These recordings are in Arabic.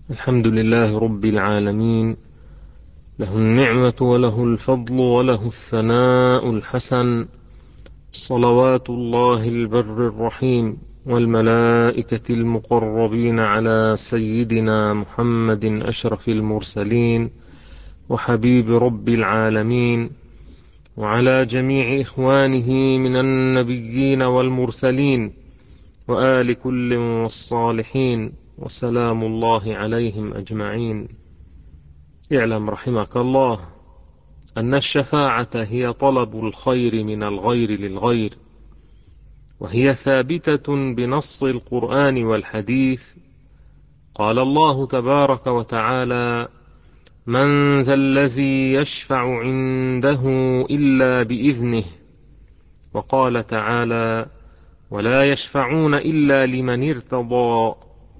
الحمد لله رب العالمين، له النعمة وله الفضل وله الثناء الحسن، صلوات الله البر الرحيم والملائكة المقربين على سيدنا محمد أشرف المرسلين وحبيب رب العالمين، وعلى جميع إخوانه من النبيين والمرسلين وآل كل والصالحين، وسلام الله عليهم أجمعين. اعلم رحمك الله أن الشفاعة هي طلب الخير من الغير للغير، وهي ثابتة بنص القرآن والحديث. قال الله تبارك وتعالى: من ذا الذي يشفع عنده إلا بإذنه. وقال تعالى: ولا يشفعون إلا لمن ارتضى.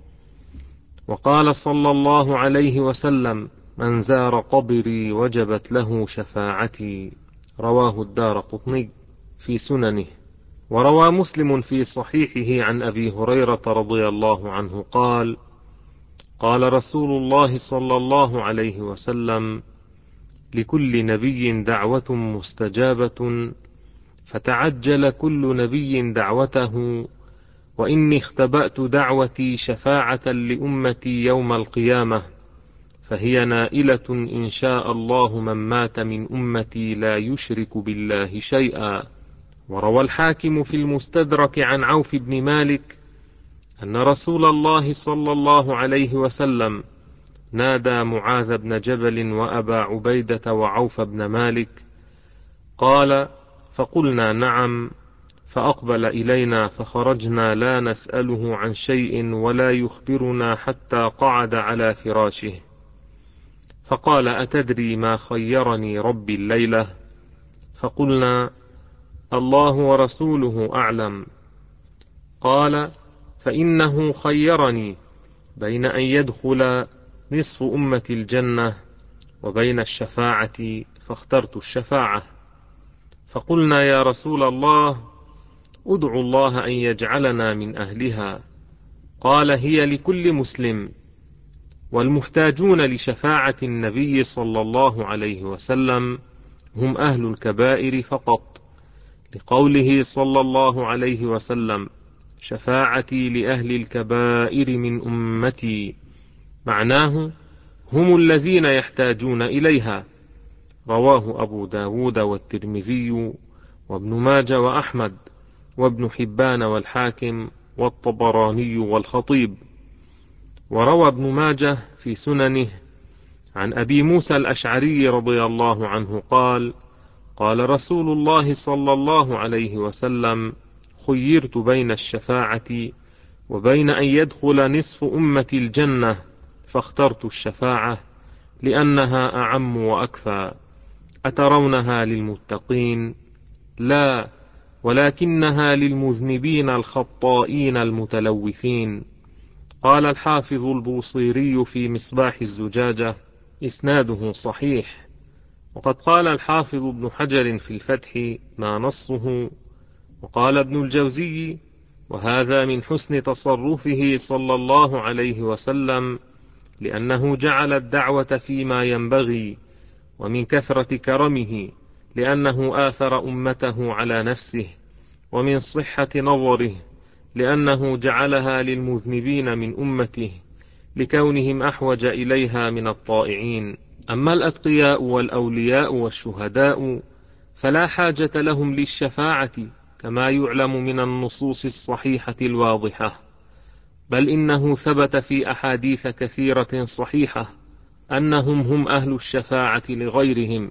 وقال صلى الله عليه وسلم: من زار قبري وجبت له شفاعتي. رواه الدارقطني في سننه. وروى مسلم في صحيحه عن أبي هريرة رضي الله عنه قال: قال رسول الله صلى الله عليه وسلم: لكل نبي دعوة مستجابة، فتعجل كل نبي دعوته، وإني اختبأت دعوتي شفاعة لأمتي يوم القيامة، فهي نائلة إن شاء الله من مات من أمتي لا يشرك بالله شيئا. وروى الحاكم في المستدرك عن عوف بن مالك أن رسول الله صلى الله عليه وسلم نادى معاذ بن جبل وأبا عبيدة وعوف بن مالك، قال: فقلنا نعم، فأقبل إلينا فخرجنا لا نسأله عن شيء ولا يخبرنا حتى قعد على فراشه، فقال: أتدري ما خيرني ربي الليلة؟ فقلنا: الله ورسوله أعلم. قال: فإنه خيرني بين أن يدخل نصف أمة الجنة وبين الشفاعة، فاخترت الشفاعة. فقلنا: يا رسول الله، ادعو الله أن يجعلنا من أهلها. قال: هي لكل مسلم، والمحتاجون لشفاعة النبي صلى الله عليه وسلم هم أهل الكبائر فقط، لقوله صلى الله عليه وسلم: شفاعتي لأهل الكبائر من أمتي، معناه هم الذين يحتاجون إليها. رواه أبو داود والترمذي وابن ماجه وأحمد وابن حبان والحاكم والطبراني والخطيب. وروى ابن ماجه في سننه عن أبي موسى الأشعري رضي الله عنه قال: قال رسول الله صلى الله عليه وسلم: خيرت بين الشفاعة وبين أن يدخل نصف أمة الجنة، فاخترت الشفاعة لأنها أعم وأكفى. أترونها للمتقين؟ لا، ولكنها للمذنبين الخطائين المتلوثين. قال الحافظ البوصيري في مصباح الزجاجة: إسناده صحيح. وقد قال الحافظ ابن حجر في الفتح ما نصه. وقال ابن الجوزي: وهذا من حسن تصرفه صلى الله عليه وسلم، لأنه جعل الدعوة فيما ينبغي، ومن كثرة كرمه لأنه آثر أمته على نفسه، ومن صحة نظره لأنه جعلها للمذنبين من أمته لكونهم أحوج إليها من الطائعين. أما الأتقياء والأولياء والشهداء فلا حاجة لهم للشفاعة كما يعلم من النصوص الصحيحة الواضحة، بل إنه ثبت في أحاديث كثيرة صحيحة أنهم هم أهل الشفاعة لغيرهم.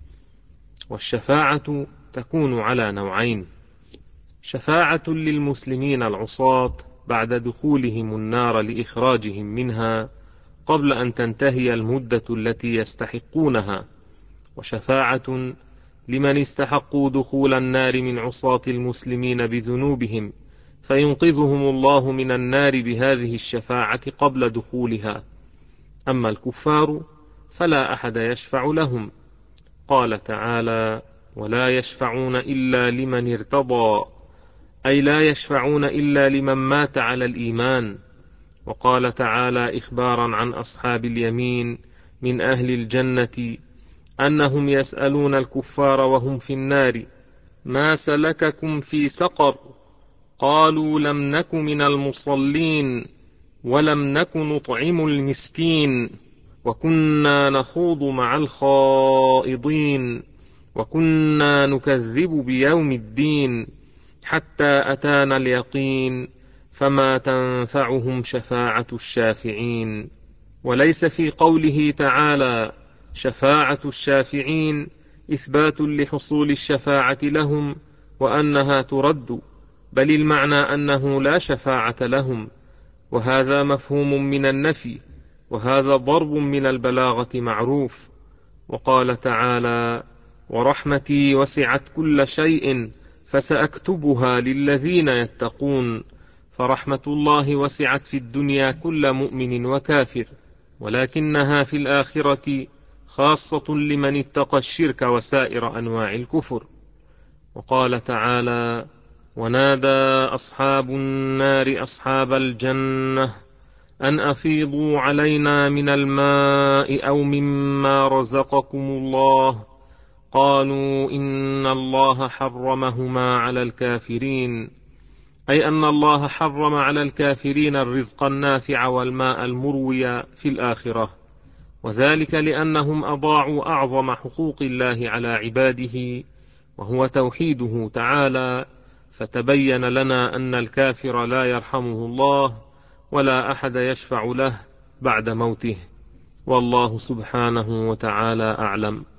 والشفاعة تكون على نوعين: شفاعة للمسلمين العصاة بعد دخولهم النار لإخراجهم منها قبل أن تنتهي المدة التي يستحقونها، وشفاعة لمن استحقوا دخول النار من عصاة المسلمين بذنوبهم، فينقذهم الله من النار بهذه الشفاعة قبل دخولها. أما الكفار فلا أحد يشفع لهم. قال تعالى: ولا يشفعون إلا لمن ارتضى، أي لا يشفعون إلا لمن مات على الإيمان، وقال تعالى إخبارا عن أصحاب اليمين من أهل الجنة أنهم يسألون الكفار وهم في النار: ما سلككم في سقر؟ قالوا: لم نك من المصلين، ولم نك نطعم المسكين، وكنا نخوض مع الخائضين، وكنا نكذب بيوم الدين حتى أتانا اليقين، فما تنفعهم شفاعة الشافعين. وليس في قوله تعالى شفاعة الشافعين إثبات لحصول الشفاعة لهم وأنها ترد، بل المعنى أنه لا شفاعة لهم، وهذا مفهوم من النفي، وهذا ضرب من البلاغة معروف. وقال تعالى: ورحمتي وسعت كل شيء فسأكتبها للذين يتقون. فرحمة الله وسعت في الدنيا كل مؤمن وكافر، ولكنها في الآخرة خاصة لمن اتقى الشرك وسائر أنواع الكفر. وقال تعالى: ونادى أصحاب النار أصحاب الجنة أن أفيضوا علينا من الماء أو مما رزقكم الله، قالوا إن الله حرمهما على الكافرين، أي أن الله حرم على الكافرين الرزق النافع والماء المروي في الآخرة، وذلك لأنهم أضاعوا أعظم حقوق الله على عباده، وهو توحيده تعالى، فتبين لنا أن الكافر لا يرحمه الله ولا أحد يشفع له بعد موته. والله سبحانه وتعالى أعلم.